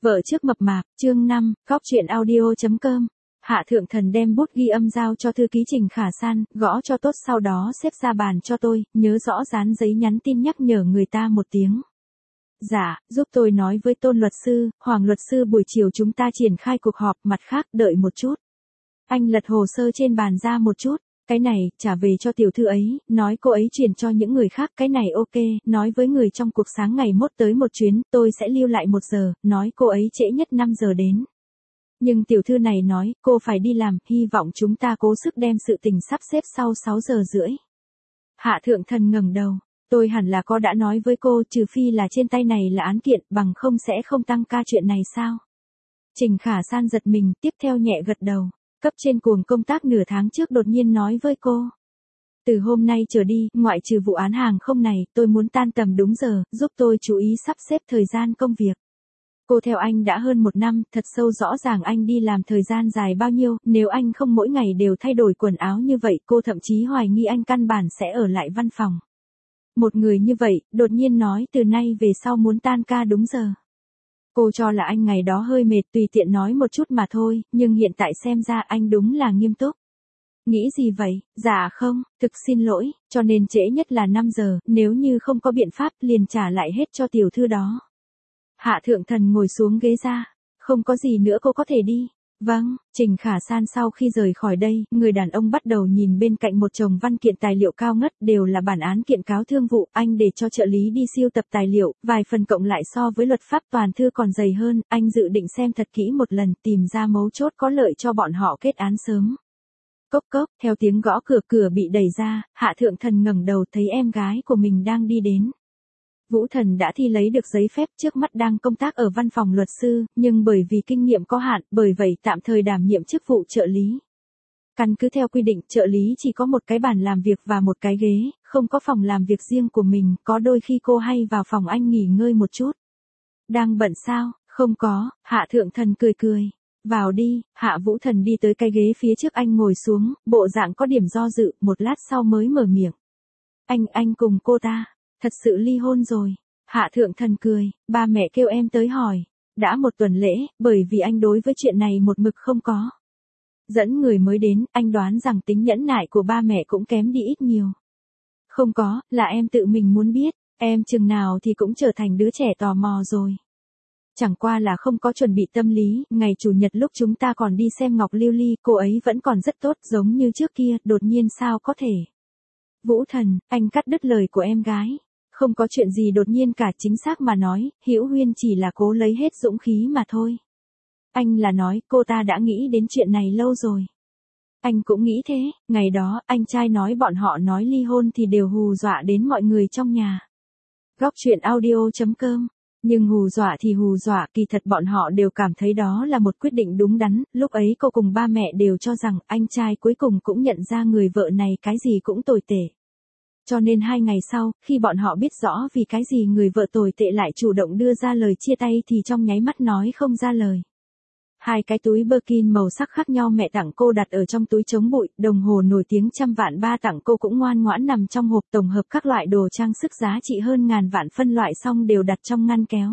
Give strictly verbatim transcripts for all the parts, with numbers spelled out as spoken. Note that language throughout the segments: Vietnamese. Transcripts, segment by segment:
Vợ trước mập mạp, chương năm, góc chuyện audio chấm com. Hạ Thượng Thần đem bút ghi âm giao cho thư ký Trình Khả San, gõ cho tốt sau đó xếp ra bàn cho tôi, nhớ rõ dán giấy nhắn tin nhắc nhở người ta một tiếng. Dạ, giúp tôi nói với Tôn luật sư, Hoàng luật sư buổi chiều chúng ta triển khai cuộc họp, mặt khác đợi một chút. Anh lật hồ sơ trên bàn ra một chút. Cái này, trả về cho tiểu thư ấy, nói cô ấy truyền cho những người khác, cái này ok, nói với người trong cuộc sáng ngày mốt tới một chuyến, tôi sẽ lưu lại một giờ, nói cô ấy trễ nhất năm giờ đến. Nhưng tiểu thư này nói, cô phải đi làm, hy vọng chúng ta cố sức đem sự tình sắp xếp sau sáu giờ rưỡi. Hạ Thượng Thần ngẩng đầu, tôi hẳn là có đã nói với cô, trừ phi là trên tay này là án kiện, bằng không sẽ không tăng ca chuyện này sao? Trình Khả San giật mình, tiếp theo nhẹ gật đầu. Cấp trên cuồng công tác nửa tháng trước đột nhiên nói với cô. Từ hôm nay trở đi, ngoại trừ vụ án hàng không này, tôi muốn tan tầm đúng giờ, giúp tôi chú ý sắp xếp thời gian công việc. Cô theo anh đã hơn một năm, thật sâu rõ ràng anh đi làm thời gian dài bao nhiêu, nếu anh không mỗi ngày đều thay đổi quần áo như vậy, cô thậm chí hoài nghi anh căn bản sẽ ở lại văn phòng. Một người như vậy, đột nhiên nói từ nay về sau muốn tan ca đúng giờ. Cô cho là anh ngày đó hơi mệt tùy tiện nói một chút mà thôi, nhưng hiện tại xem ra anh đúng là nghiêm túc. Nghĩ gì vậy? Dạ không, thực xin lỗi, cho nên trễ nhất là năm giờ, nếu như không có biện pháp liền trả lại hết cho tiểu thư đó. Hạ Thượng Thần ngồi xuống ghế ra, không có gì nữa cô có thể đi. Vâng, Trình Khả San sau khi rời khỏi đây, người đàn ông bắt đầu nhìn bên cạnh một chồng văn kiện tài liệu cao ngất, đều là bản án kiện cáo thương vụ, anh để cho trợ lý đi siêu tập tài liệu, vài phần cộng lại so với luật pháp toàn thư còn dày hơn, anh dự định xem thật kỹ một lần, tìm ra mấu chốt có lợi cho bọn họ kết án sớm. Cốc cốc, theo tiếng gõ cửa cửa bị đẩy ra, Hạ Thượng Thần ngẩng đầu thấy em gái của mình đang đi đến. Vũ Thần đã thi lấy được giấy phép, trước mắt đang công tác ở văn phòng luật sư, nhưng bởi vì kinh nghiệm có hạn, bởi vậy tạm thời đảm nhiệm chức vụ trợ lý. Căn cứ theo quy định, trợ lý chỉ có một cái bàn làm việc và một cái ghế, không có phòng làm việc riêng của mình, có đôi khi cô hay vào phòng anh nghỉ ngơi một chút. Đang bận sao? Không có, Hạ Thượng Thần cười cười. Vào đi, Hạ Vũ Thần đi tới cái ghế phía trước anh ngồi xuống, bộ dạng có điểm do dự, một lát sau mới mở miệng. Anh, anh cùng cô ta. Thật sự ly hôn rồi. Hạ Thượng Thần cười, ba mẹ kêu em tới hỏi. Đã một tuần lễ, bởi vì anh đối với chuyện này một mực không có. Dẫn người mới đến, anh đoán rằng tính nhẫn nại của ba mẹ cũng kém đi ít nhiều. Không có, là em tự mình muốn biết, em chừng nào thì cũng trở thành đứa trẻ tò mò rồi. Chẳng qua là không có chuẩn bị tâm lý, ngày chủ nhật lúc chúng ta còn đi xem Ngọc Lưu Ly, cô ấy vẫn còn rất tốt giống như trước kia, đột nhiên sao có thể. Vũ Thần, anh cắt đứt lời của em gái. Không có chuyện gì đột nhiên cả, chính xác mà nói, Hữu Huyên chỉ là cố lấy hết dũng khí mà thôi. Anh là nói, cô ta đã nghĩ đến chuyện này lâu rồi. Anh cũng nghĩ thế, ngày đó, anh trai nói bọn họ nói ly hôn thì đều hù dọa đến mọi người trong nhà. Góc chuyện audio chấm com. Nhưng hù dọa thì hù dọa, kỳ thật bọn họ đều cảm thấy đó là một quyết định đúng đắn, lúc ấy cô cùng ba mẹ đều cho rằng anh trai cuối cùng cũng nhận ra người vợ này cái gì cũng tồi tệ. Cho nên hai ngày sau, khi bọn họ biết rõ vì cái gì người vợ tồi tệ lại chủ động đưa ra lời chia tay thì trong nháy mắt nói không ra lời. Hai cái túi Birkin màu sắc khác nhau mẹ tặng cô đặt ở trong túi chống bụi, đồng hồ nổi tiếng trăm vạn ba tặng cô cũng ngoan ngoãn nằm trong hộp, tổng hợp các loại đồ trang sức giá trị hơn ngàn vạn phân loại xong đều đặt trong ngăn kéo.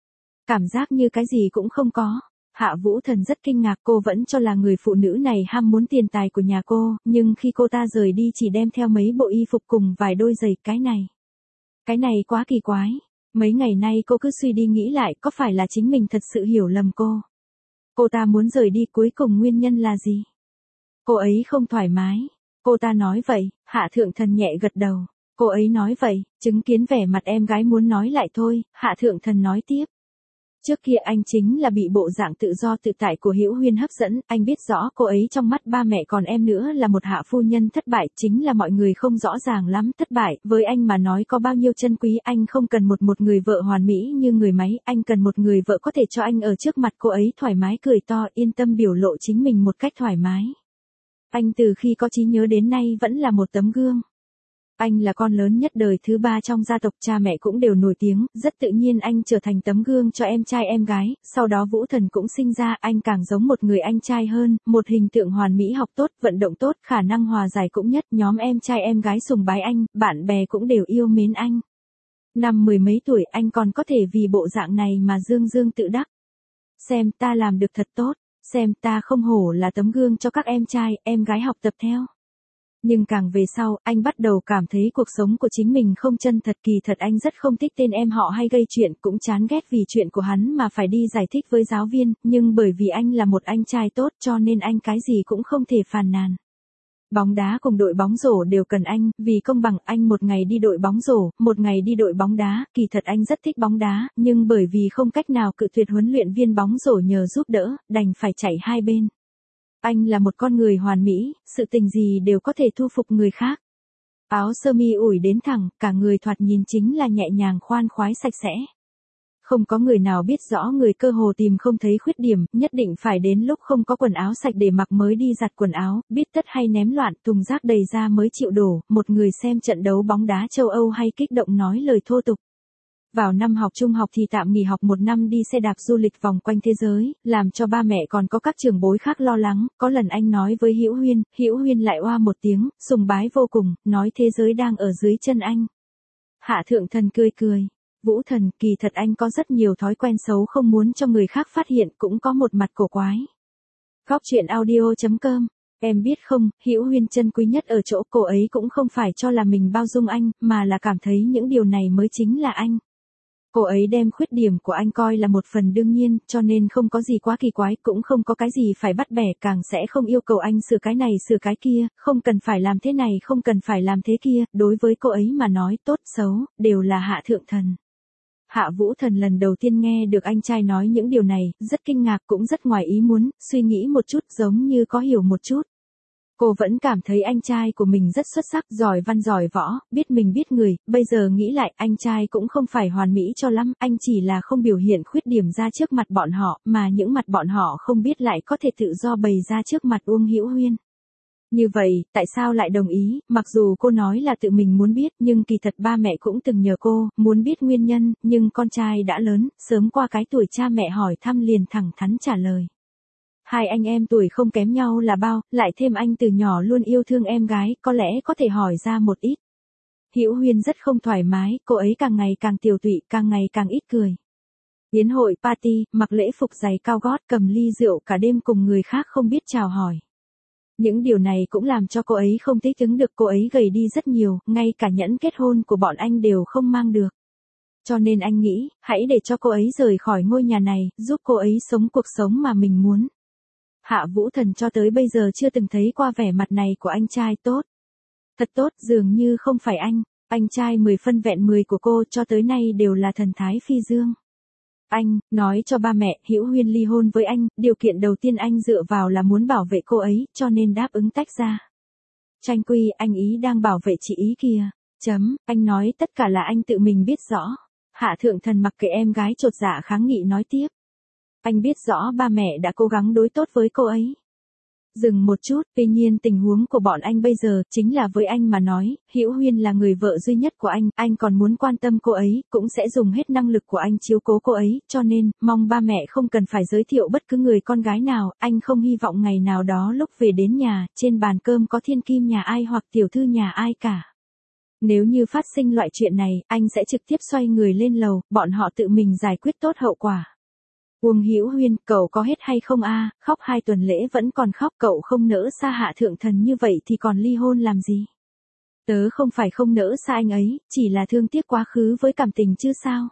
Cảm giác như cái gì cũng không có. Hạ Vũ Thần rất kinh ngạc, cô vẫn cho là người phụ nữ này ham muốn tiền tài của nhà cô, nhưng khi cô ta rời đi chỉ đem theo mấy bộ y phục cùng vài đôi giày, cái này. Cái này quá kỳ quái. Mấy ngày nay cô cứ suy đi nghĩ lại, có phải là chính mình thật sự hiểu lầm cô. Cô ta muốn rời đi cuối cùng nguyên nhân là gì? Cô ấy không thoải mái. Cô ta nói vậy, Hạ Thượng Thần nhẹ gật đầu. Cô ấy nói vậy, chứng kiến vẻ mặt em gái muốn nói lại thôi, Hạ Thượng Thần nói tiếp. Trước kia anh chính là bị bộ dạng tự do tự tại của Hữu Huyên hấp dẫn, anh biết rõ cô ấy trong mắt ba mẹ còn em nữa là một hạ phu nhân thất bại, chính là mọi người không rõ ràng lắm, thất bại, với anh mà nói có bao nhiêu chân quý, anh không cần một một người vợ hoàn mỹ như người máy, anh cần một người vợ có thể cho anh ở trước mặt cô ấy thoải mái cười to, yên tâm biểu lộ chính mình một cách thoải mái. Anh từ khi có trí nhớ đến nay vẫn là một tấm gương. Anh là con lớn nhất đời thứ ba trong gia tộc, cha mẹ cũng đều nổi tiếng, rất tự nhiên anh trở thành tấm gương cho em trai em gái, sau đó Vũ Thần cũng sinh ra, anh càng giống một người anh trai hơn, một hình tượng hoàn mỹ, học tốt, vận động tốt, khả năng hòa giải cũng nhất, nhóm em trai em gái sùng bái anh, bạn bè cũng đều yêu mến anh. Năm mười mấy tuổi anh còn có thể vì bộ dạng này mà dương dương tự đắc. xem ta làm được thật tốt, xem ta không hổ là tấm gương cho các em trai, em gái học tập theo. Nhưng càng về sau, anh bắt đầu cảm thấy cuộc sống của chính mình không chân thật, kỳ thật anh rất không thích tên em họ hay gây chuyện, cũng chán ghét vì chuyện của hắn mà phải đi giải thích với giáo viên, nhưng bởi vì anh là một anh trai tốt cho nên anh cái gì cũng không thể phàn nàn. Bóng đá cùng đội bóng rổ đều cần anh, vì công bằng anh một ngày đi đội bóng rổ, một ngày đi đội bóng đá, kỳ thật anh rất thích bóng đá, nhưng bởi vì không cách nào cự tuyệt huấn luyện viên bóng rổ nhờ giúp đỡ, đành phải chạy hai bên. Anh là một con người hoàn mỹ, sự tình gì đều có thể thu phục người khác. Áo sơ mi ủi đến thẳng, cả người thoạt nhìn chính là nhẹ nhàng khoan khoái sạch sẽ. Không có người nào biết rõ người cơ hồ tìm không thấy khuyết điểm, nhất định phải đến lúc không có quần áo sạch để mặc mới đi giặt quần áo, biết tất hay ném loạn, thùng rác đầy ra mới chịu đổ, một người xem trận đấu bóng đá châu Âu hay kích động nói lời thô tục. Vào năm học trung học thì tạm nghỉ học một năm đi xe đạp du lịch vòng quanh thế giới, làm cho ba mẹ còn có các trưởng bối khác lo lắng, có lần anh nói với Hữu Huyên, Hữu Huyên lại oa một tiếng, sùng bái vô cùng, nói thế giới đang ở dưới chân anh. Hạ Thượng Thần cười cười. Vũ Thần, kỳ thật anh có rất nhiều thói quen xấu không muốn cho người khác phát hiện, cũng có một mặt cổ quái. Góc truyện audio chấm com. Em biết không, Hữu Huyên chân quý nhất ở chỗ cô ấy cũng không phải cho là mình bao dung anh, mà là cảm thấy những điều này mới chính là anh. Cô ấy đem khuyết điểm của anh coi là một phần đương nhiên, cho nên không có gì quá kỳ quái, cũng không có cái gì phải bắt bẻ, càng sẽ không yêu cầu anh sửa cái này sửa cái kia, không cần phải làm thế này không cần phải làm thế kia, đối với cô ấy mà nói tốt xấu, đều là Hạ Thượng Thần. Hạ Vũ Thần lần đầu tiên nghe được anh trai nói những điều này, rất kinh ngạc cũng rất ngoài ý muốn, suy nghĩ một chút giống như có hiểu một chút. Cô vẫn cảm thấy anh trai của mình rất xuất sắc, giỏi văn giỏi võ, biết mình biết người, bây giờ nghĩ lại anh trai cũng không phải hoàn mỹ cho lắm, anh chỉ là không biểu hiện khuyết điểm ra trước mặt bọn họ, mà những mặt bọn họ không biết lại có thể tự do bày ra trước mặt Uông Hữu Huyên. Như vậy, tại sao lại đồng ý, mặc dù cô nói là tự mình muốn biết, nhưng kỳ thật ba mẹ cũng từng nhờ cô, muốn biết nguyên nhân, nhưng con trai đã lớn, sớm qua cái tuổi cha mẹ hỏi thăm liền thẳng thắn trả lời. Hai anh em tuổi không kém nhau là bao, lại thêm anh từ nhỏ luôn yêu thương em gái, có lẽ có thể hỏi ra một ít. Hữu Huyên rất không thoải mái, cô ấy càng ngày càng tiều tụy, càng ngày càng ít cười. Yến hội, party, mặc lễ phục giày cao gót, cầm ly rượu cả đêm cùng người khác không biết chào hỏi. Những điều này cũng làm cho cô ấy không thích ứng được, cô ấy gầy đi rất nhiều, ngay cả nhẫn kết hôn của bọn anh đều không mang được. Cho nên anh nghĩ, hãy để cho cô ấy rời khỏi ngôi nhà này, giúp cô ấy sống cuộc sống mà mình muốn. Hạ Vũ Thần cho tới bây giờ chưa từng thấy qua vẻ mặt này của anh trai tốt. Thật tốt, dường như không phải anh, anh trai mười phân vẹn mười của cô cho tới nay đều là thần thái phi dương. Anh, nói cho ba mẹ, Hữu Huyên ly hôn với anh, điều kiện đầu tiên anh dựa vào là muốn bảo vệ cô ấy, cho nên đáp ứng tách ra. Tranh Quy, anh ý đang bảo vệ chị ý kìa. Chấm, anh nói tất cả là anh tự mình biết rõ. Hạ Thượng Thần mặc kệ em gái chột dạ kháng nghị nói tiếp. Anh biết rõ ba mẹ đã cố gắng đối tốt với cô ấy. Dừng một chút, tuy nhiên tình huống của bọn anh bây giờ, chính là với anh mà nói, Hữu Huyên là người vợ duy nhất của anh, anh còn muốn quan tâm cô ấy, cũng sẽ dùng hết năng lực của anh chiếu cố cô ấy, cho nên, mong ba mẹ không cần phải giới thiệu bất cứ người con gái nào, anh không hy vọng ngày nào đó lúc về đến nhà, trên bàn cơm có thiên kim nhà ai hoặc tiểu thư nhà ai cả. Nếu như phát sinh loại chuyện này, anh sẽ trực tiếp xoay người lên lầu, bọn họ tự mình giải quyết tốt hậu quả. Uông Hữu Huyên, cậu có hết hay không a? Khóc hai tuần lễ vẫn còn khóc, cậu không nỡ xa Hạ Thượng Thần như vậy thì còn ly hôn làm gì? Tớ không phải không nỡ xa anh ấy, chỉ là thương tiếc quá khứ với cảm tình chứ sao?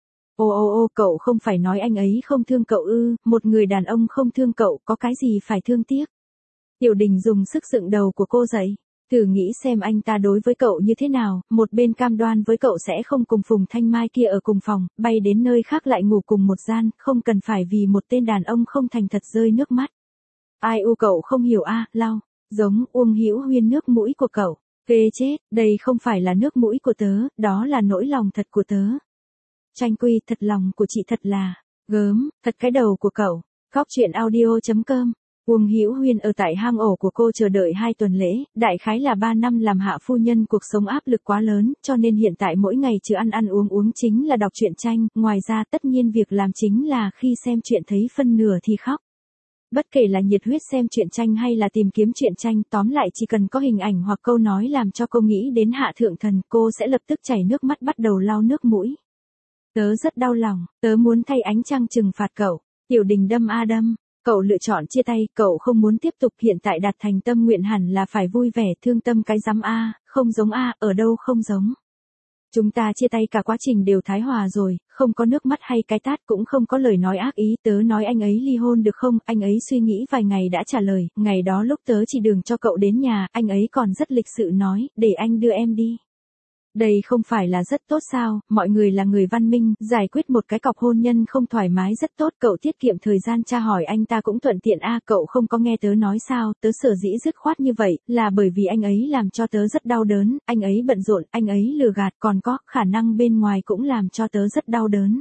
Ô ô ô, cậu không phải nói anh ấy không thương cậu ư, một người đàn ông không thương cậu, có cái gì phải thương tiếc? Tiểu Đình dùng sức dựng đầu của cô dậy. Thử nghĩ xem anh ta đối với cậu như thế nào, một bên cam đoan với cậu sẽ không cùng Phùng Thanh Mai kia ở cùng phòng, bay đến nơi khác lại ngủ cùng một gian, không cần phải vì một tên đàn ông không thành thật rơi nước mắt. Ai u cậu không hiểu a, à, lau, giống Uông Hữu Huyên nước mũi của cậu, ghê chết, đây không phải là nước mũi của tớ, đó là nỗi lòng thật của tớ. Tranh Quy, thật lòng của chị thật là, gớm, thật cái đầu của cậu, góc truyện audio chấm com. Uông Hữu Huyên ở tại hang ổ của cô chờ đợi hai tuần lễ, đại khái là ba năm làm hạ phu nhân, cuộc sống áp lực quá lớn, cho nên hiện tại mỗi ngày trừ ăn ăn uống uống chính là đọc truyện tranh, ngoài ra tất nhiên việc làm chính là khi xem truyện thấy phân nửa thì khóc. Bất kể là nhiệt huyết xem truyện tranh hay là tìm kiếm truyện tranh, tóm lại chỉ cần có hình ảnh hoặc câu nói làm cho cô nghĩ đến Hạ Thượng Thần, cô sẽ lập tức chảy nước mắt bắt đầu lau nước mũi. Tớ rất đau lòng, tớ muốn thay ánh trăng trừng phạt cậu. Tiểu Đình đâm a đâm, cậu lựa chọn chia tay, cậu không muốn tiếp tục, hiện tại đạt thành tâm nguyện hẳn là phải vui vẻ, thương tâm cái rắm a, không giống a, ở đâu không giống. Chúng ta chia tay cả quá trình đều thái hòa rồi, không có nước mắt hay cái tát, cũng không có lời nói ác ý, tớ nói anh ấy ly hôn được không, anh ấy suy nghĩ vài ngày đã trả lời, ngày đó lúc tớ chỉ đường cho cậu đến nhà, anh ấy còn rất lịch sự nói, để anh đưa em đi. Đây không phải là rất tốt sao, mọi người là người văn minh, giải quyết một cái cọc hôn nhân không thoải mái rất tốt, cậu tiết kiệm thời gian tra hỏi anh ta cũng thuận tiện a, cậu không có nghe tớ nói sao, tớ sở dĩ dứt khoát như vậy, là bởi vì anh ấy làm cho tớ rất đau đớn, anh ấy bận rộn, anh ấy lừa gạt, còn có, khả năng bên ngoài cũng làm cho tớ rất đau đớn.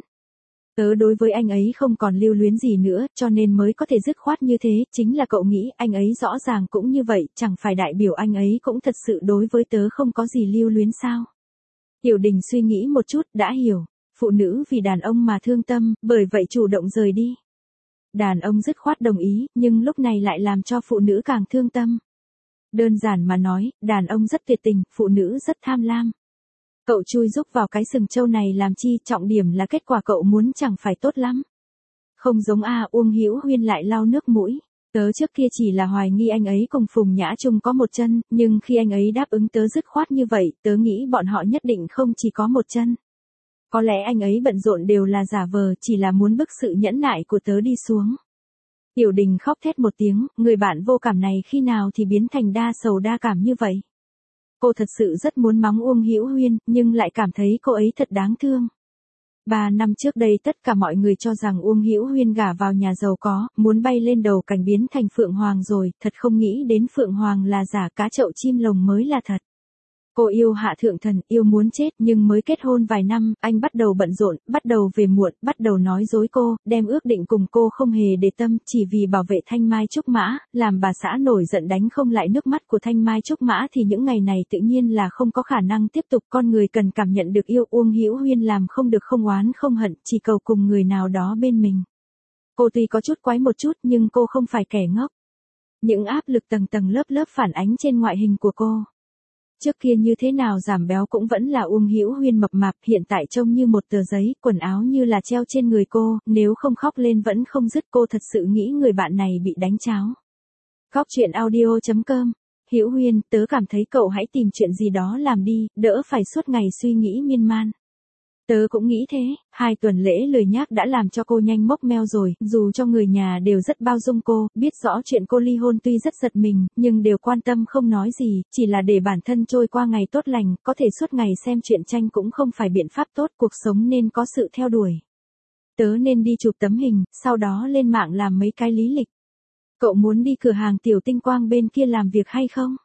Tớ đối với anh ấy không còn lưu luyến gì nữa, cho nên mới có thể dứt khoát như thế, chính là cậu nghĩ, anh ấy rõ ràng cũng như vậy, chẳng phải đại biểu anh ấy cũng thật sự đối với tớ không có gì lưu luyến sao. Tiểu Đình suy nghĩ một chút, đã hiểu. Phụ nữ vì đàn ông mà thương tâm, bởi vậy chủ động rời đi. Đàn ông dứt khoát đồng ý, nhưng lúc này lại làm cho phụ nữ càng thương tâm. Đơn giản mà nói, đàn ông rất tuyệt tình, phụ nữ rất tham lam. Cậu chui rúc vào cái sừng trâu này làm chi, trọng điểm là kết quả cậu muốn chẳng phải tốt lắm. Không giống a, Uông Hữu Huyên lại lau nước mũi. Tớ trước kia chỉ là hoài nghi anh ấy cùng Phùng Nhã Trung có một chân, nhưng khi anh ấy đáp ứng tớ dứt khoát như vậy, tớ nghĩ bọn họ nhất định không chỉ có một chân. Có lẽ anh ấy bận rộn đều là giả vờ, chỉ là muốn bức sự nhẫn nại của tớ đi xuống. Tiểu Đình khóc thét một tiếng, người bạn vô cảm này khi nào thì biến thành đa sầu đa cảm như vậy. Cô thật sự rất muốn mắng Uông Hữu Huyên, nhưng lại cảm thấy cô ấy thật đáng thương. Ba năm trước đây tất cả mọi người cho rằng Uông Hữu Huyên gả vào nhà giàu có, muốn bay lên đầu cảnh biến thành Phượng Hoàng rồi, thật không nghĩ đến Phượng Hoàng là giả, cá chậu chim lồng mới là thật. Cô yêu Hạ Thượng Thần, yêu muốn chết, nhưng mới kết hôn vài năm, anh bắt đầu bận rộn, bắt đầu về muộn, bắt đầu nói dối cô, đem ước định cùng cô không hề để tâm, chỉ vì bảo vệ Thanh Mai Trúc Mã, làm bà xã nổi giận đánh không lại nước mắt của Thanh Mai Trúc Mã thì những ngày này tự nhiên là không có khả năng tiếp tục, con người cần cảm nhận được yêu. Uông Hữu Huyên làm không được không oán không hận, chỉ cầu cùng người nào đó bên mình. Cô tuy có chút quái một chút nhưng cô không phải kẻ ngốc. Những áp lực tầng tầng lớp lớp phản ánh trên ngoại hình của cô. Trước kia như thế nào giảm béo cũng vẫn là Uông Hữu Huyên mập mạp, hiện tại trông như một tờ giấy, quần áo như là treo trên người cô, nếu không khóc lên vẫn không dứt, cô thật sự nghĩ người bạn này bị đánh cháo. Khóc chuyện audio chấm com. Hữu Huyên, tớ cảm thấy cậu hãy tìm chuyện gì đó làm đi, đỡ phải suốt ngày suy nghĩ miên man. Tớ cũng nghĩ thế, hai tuần lễ lười nhác đã làm cho cô nhanh mốc meo rồi, dù cho người nhà đều rất bao dung cô, biết rõ chuyện cô ly hôn tuy rất giật mình, nhưng đều quan tâm không nói gì, chỉ là để bản thân trôi qua ngày tốt lành, có thể suốt ngày xem truyện tranh cũng không phải biện pháp tốt, cuộc sống nên có sự theo đuổi. Tớ nên đi chụp tấm hình, sau đó lên mạng làm mấy cái lý lịch. Cậu muốn đi cửa hàng Tiểu Tinh Quang bên kia làm việc hay không?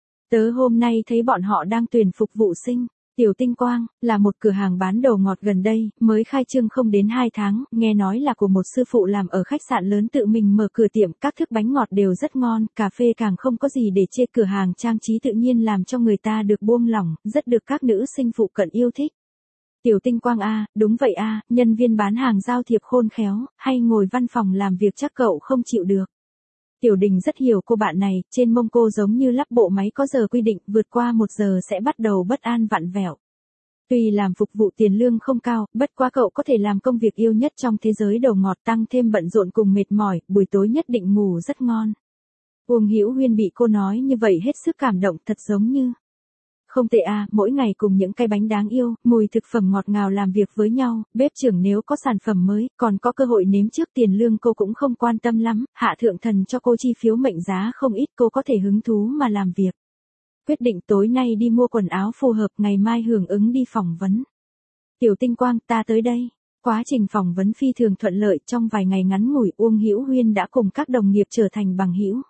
Tớ hôm nay thấy bọn họ đang tuyển phục vụ sinh. Tiểu Tinh Quang, là một cửa hàng bán đồ ngọt gần đây, mới khai trương không đến hai tháng, nghe nói là của một sư phụ làm ở khách sạn lớn tự mình mở cửa tiệm, các thức bánh ngọt đều rất ngon, cà phê càng không có gì để chê, cửa hàng trang trí tự nhiên làm cho người ta được buông lỏng, rất được các nữ sinh phụ cận yêu thích. Tiểu Tinh Quang a, đúng vậy a, nhân viên bán hàng giao thiệp khôn khéo, hay ngồi văn phòng làm việc chắc cậu không chịu được. Tiểu Đình rất hiểu cô bạn này, trên mông cô giống như lắp bộ máy có giờ quy định, vượt qua một giờ sẽ bắt đầu bất an vặn vẹo. Tuy làm phục vụ tiền lương không cao, bất quá cậu có thể làm công việc yêu nhất trong thế giới đồ ngọt, tăng thêm bận rộn cùng mệt mỏi, buổi tối nhất định ngủ rất ngon. Uông Hữu Huyên bị cô nói như vậy hết sức cảm động, thật giống như không tệ à, mỗi ngày cùng những cái bánh đáng yêu, mùi thực phẩm ngọt ngào làm việc với nhau, bếp trưởng nếu có sản phẩm mới, còn có cơ hội nếm trước, tiền lương cô cũng không quan tâm lắm, Hạ Thượng Thần cho cô chi phiếu mệnh giá không ít, cô có thể hứng thú mà làm việc. Quyết định tối nay đi mua quần áo phù hợp, ngày mai hưởng ứng đi phỏng vấn. Tiểu Tinh Quang, ta tới đây. Quá trình phỏng vấn phi thường thuận lợi, trong vài ngày ngắn ngủi Uông Hữu Huyên đã cùng các đồng nghiệp trở thành bằng hữu.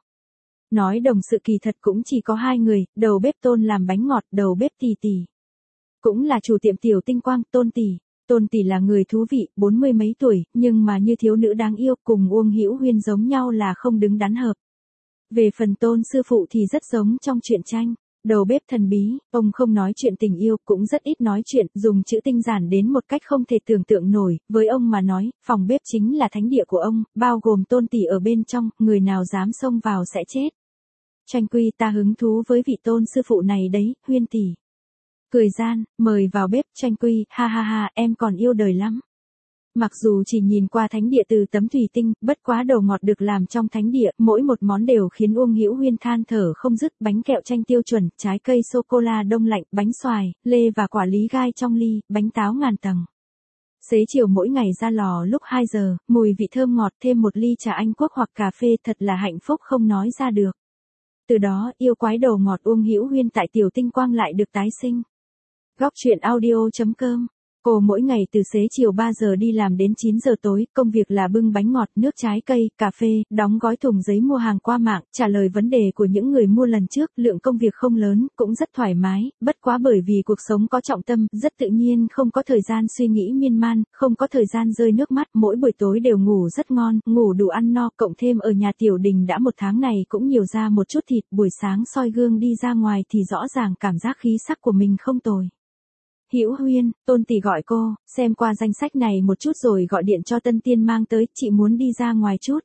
Nói đồng sự kỳ thật cũng chỉ có hai người, đầu bếp Tôn làm bánh ngọt, đầu bếp Tỷ Tỷ. Cũng là chủ tiệm Tiểu Tinh Quang, Tôn Tỷ. Tôn Tỷ là người thú vị, bốn mươi mấy tuổi, nhưng mà như thiếu nữ đáng yêu, cùng Uông Hữu Huyên giống nhau là không đứng đắn hợp. Về phần Tôn sư phụ thì rất giống trong truyện tranh. Đầu bếp thần bí, ông không nói chuyện tình yêu, cũng rất ít nói chuyện, dùng chữ tinh giản đến một cách không thể tưởng tượng nổi, với ông mà nói, phòng bếp chính là thánh địa của ông, bao gồm Tôn Tỷ ở bên trong, người nào dám xông vào sẽ chết. Tranh Quy, ta hứng thú với vị Tôn sư phụ này đấy, Huyên tỷ. Cười gian, mời vào bếp, Tranh Quy, ha ha ha, em còn yêu đời lắm. Mặc dù chỉ nhìn qua thánh địa từ tấm thủy tinh, bất quá đồ ngọt được làm trong thánh địa, mỗi một món đều khiến Uông Hữu Huyên than thở không dứt, bánh kẹo chanh tiêu chuẩn, trái cây sô cô la đông lạnh, bánh xoài, lê và quả lý gai trong ly, bánh táo ngàn tầng. Xế chiều mỗi ngày ra lò lúc hai giờ, mùi vị thơm ngọt thêm một ly trà Anh Quốc hoặc cà phê thật là hạnh phúc không nói ra được. Từ đó, yêu quái đồ ngọt Uông Hữu Huyên tại Tiểu Tinh Quang lại được tái sinh. Góc truyện audio chấm com. Cô mỗi ngày từ xế chiều ba giờ đi làm đến chín giờ tối, công việc là bưng bánh ngọt, nước trái cây, cà phê, đóng gói thùng giấy mua hàng qua mạng, trả lời vấn đề của những người mua lần trước, lượng công việc không lớn, cũng rất thoải mái, bất quá bởi vì cuộc sống có trọng tâm, rất tự nhiên không có thời gian suy nghĩ miên man, không có thời gian rơi nước mắt, mỗi buổi tối đều ngủ rất ngon, ngủ đủ ăn no, cộng thêm ở nhà Tiểu Đình đã một tháng này cũng nhiều ra một chút thịt, buổi sáng soi gương đi ra ngoài thì rõ ràng cảm giác khí sắc của mình không tồi. Hữu Huyên, Tôn tỷ gọi cô, xem qua danh sách này một chút rồi gọi điện cho Tân Tiên mang tới, chị muốn đi ra ngoài chút.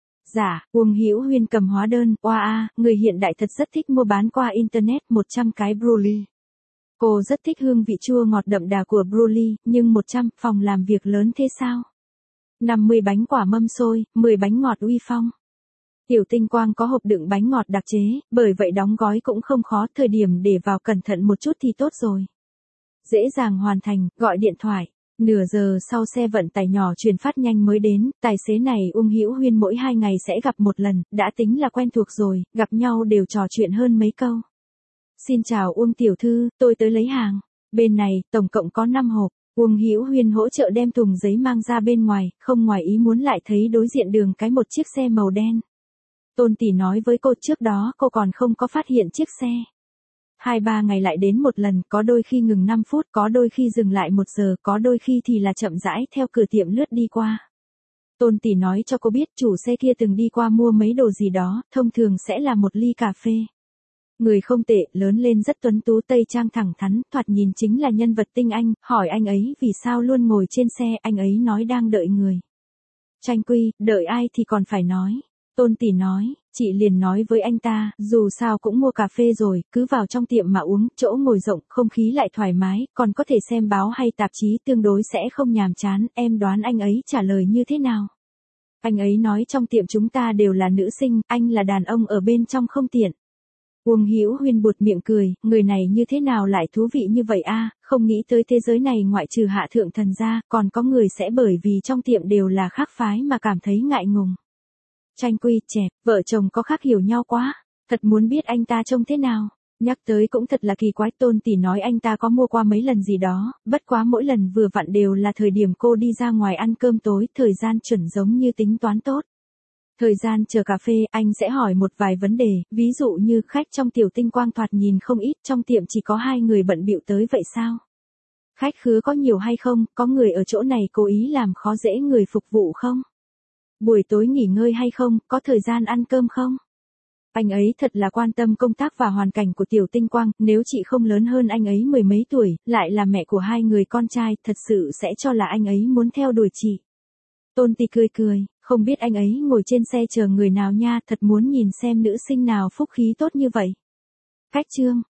Dạ, Uông Hữu Huyên cầm hóa đơn, oa a, người hiện đại thật rất thích mua bán qua internet một trăm cái broccoli. Cô rất thích hương vị chua ngọt đậm đà của broccoli, nhưng một trăm phòng làm việc lớn thế sao? năm mươi bánh quả mâm xôi, mười bánh ngọt Uy Phong. Tiểu Tinh Quang có hộp đựng bánh ngọt đặc chế, bởi vậy đóng gói cũng không khó, thời điểm để vào cẩn thận một chút thì tốt rồi. Dễ dàng hoàn thành, gọi điện thoại. Nửa giờ sau xe vận tải nhỏ chuyển phát nhanh mới đến, tài xế này Uông Hữu Huyên mỗi hai ngày sẽ gặp một lần, đã tính là quen thuộc rồi, gặp nhau đều trò chuyện hơn mấy câu. Xin chào Uông tiểu thư, tôi tới lấy hàng. Bên này, tổng cộng có năm hộp. Uông Hữu Huyên hỗ trợ đem thùng giấy mang ra bên ngoài, không ngoài ý muốn lại thấy đối diện đường cái một chiếc xe màu đen. Tôn tỷ nói với cô trước đó cô còn không có phát hiện chiếc xe. Hai ba ngày lại đến một lần, có đôi khi ngừng năm phút, có đôi khi dừng lại một giờ, có đôi khi thì là chậm rãi theo cửa tiệm lướt đi qua. Tôn tỷ nói cho cô biết chủ xe kia từng đi qua mua mấy đồ gì đó, thông thường sẽ là một ly cà phê. Người không tệ, lớn lên rất tuấn tú, tây trang thẳng thắn, thoạt nhìn chính là nhân vật tinh anh, hỏi anh ấy vì sao luôn ngồi trên xe, anh ấy nói đang đợi người. Tranh Quy, đợi ai thì còn phải nói. Tôn tỷ nói, chị liền nói với anh ta, dù sao cũng mua cà phê rồi, cứ vào trong tiệm mà uống, chỗ ngồi rộng, không khí lại thoải mái, còn có thể xem báo hay tạp chí tương đối sẽ không nhàm chán, em đoán anh ấy trả lời như thế nào? Anh ấy nói trong tiệm chúng ta đều là nữ sinh, anh là đàn ông ở bên trong không tiện. Uông Hữu Huyên buột miệng cười, người này như thế nào lại thú vị như vậy a, không nghĩ tới thế giới này ngoại trừ hạ thượng thần ra, còn có người sẽ bởi vì trong tiệm đều là khác phái mà cảm thấy ngại ngùng. Tranh Quy, chẹp, vợ chồng có khác hiểu nhau quá, thật muốn biết anh ta trông thế nào. Nhắc tới cũng thật là kỳ quái, Tôn tỷ nói anh ta có mua qua mấy lần gì đó, bất quá mỗi lần vừa vặn đều là thời điểm cô đi ra ngoài ăn cơm tối, thời gian chuẩn giống như tính toán tốt. Thời gian chờ cà phê, anh sẽ hỏi một vài vấn đề, ví dụ như khách trong Tiểu Tinh Quang thoạt nhìn không ít, trong tiệm chỉ có hai người bận bịu tới vậy sao? Khách khứa có nhiều hay không, có người ở chỗ này cố ý làm khó dễ người phục vụ không? Buổi tối nghỉ ngơi hay không, có thời gian ăn cơm không? Anh ấy thật là quan tâm công tác và hoàn cảnh của Tiểu Tinh Quang, nếu chị không lớn hơn anh ấy mười mấy tuổi, lại là mẹ của hai người con trai, thật sự sẽ cho là anh ấy muốn theo đuổi chị. Tôn tỷ cười cười, không biết anh ấy ngồi trên xe chờ người nào nha, thật muốn nhìn xem nữ sinh nào phúc khí tốt như vậy. Cách chương.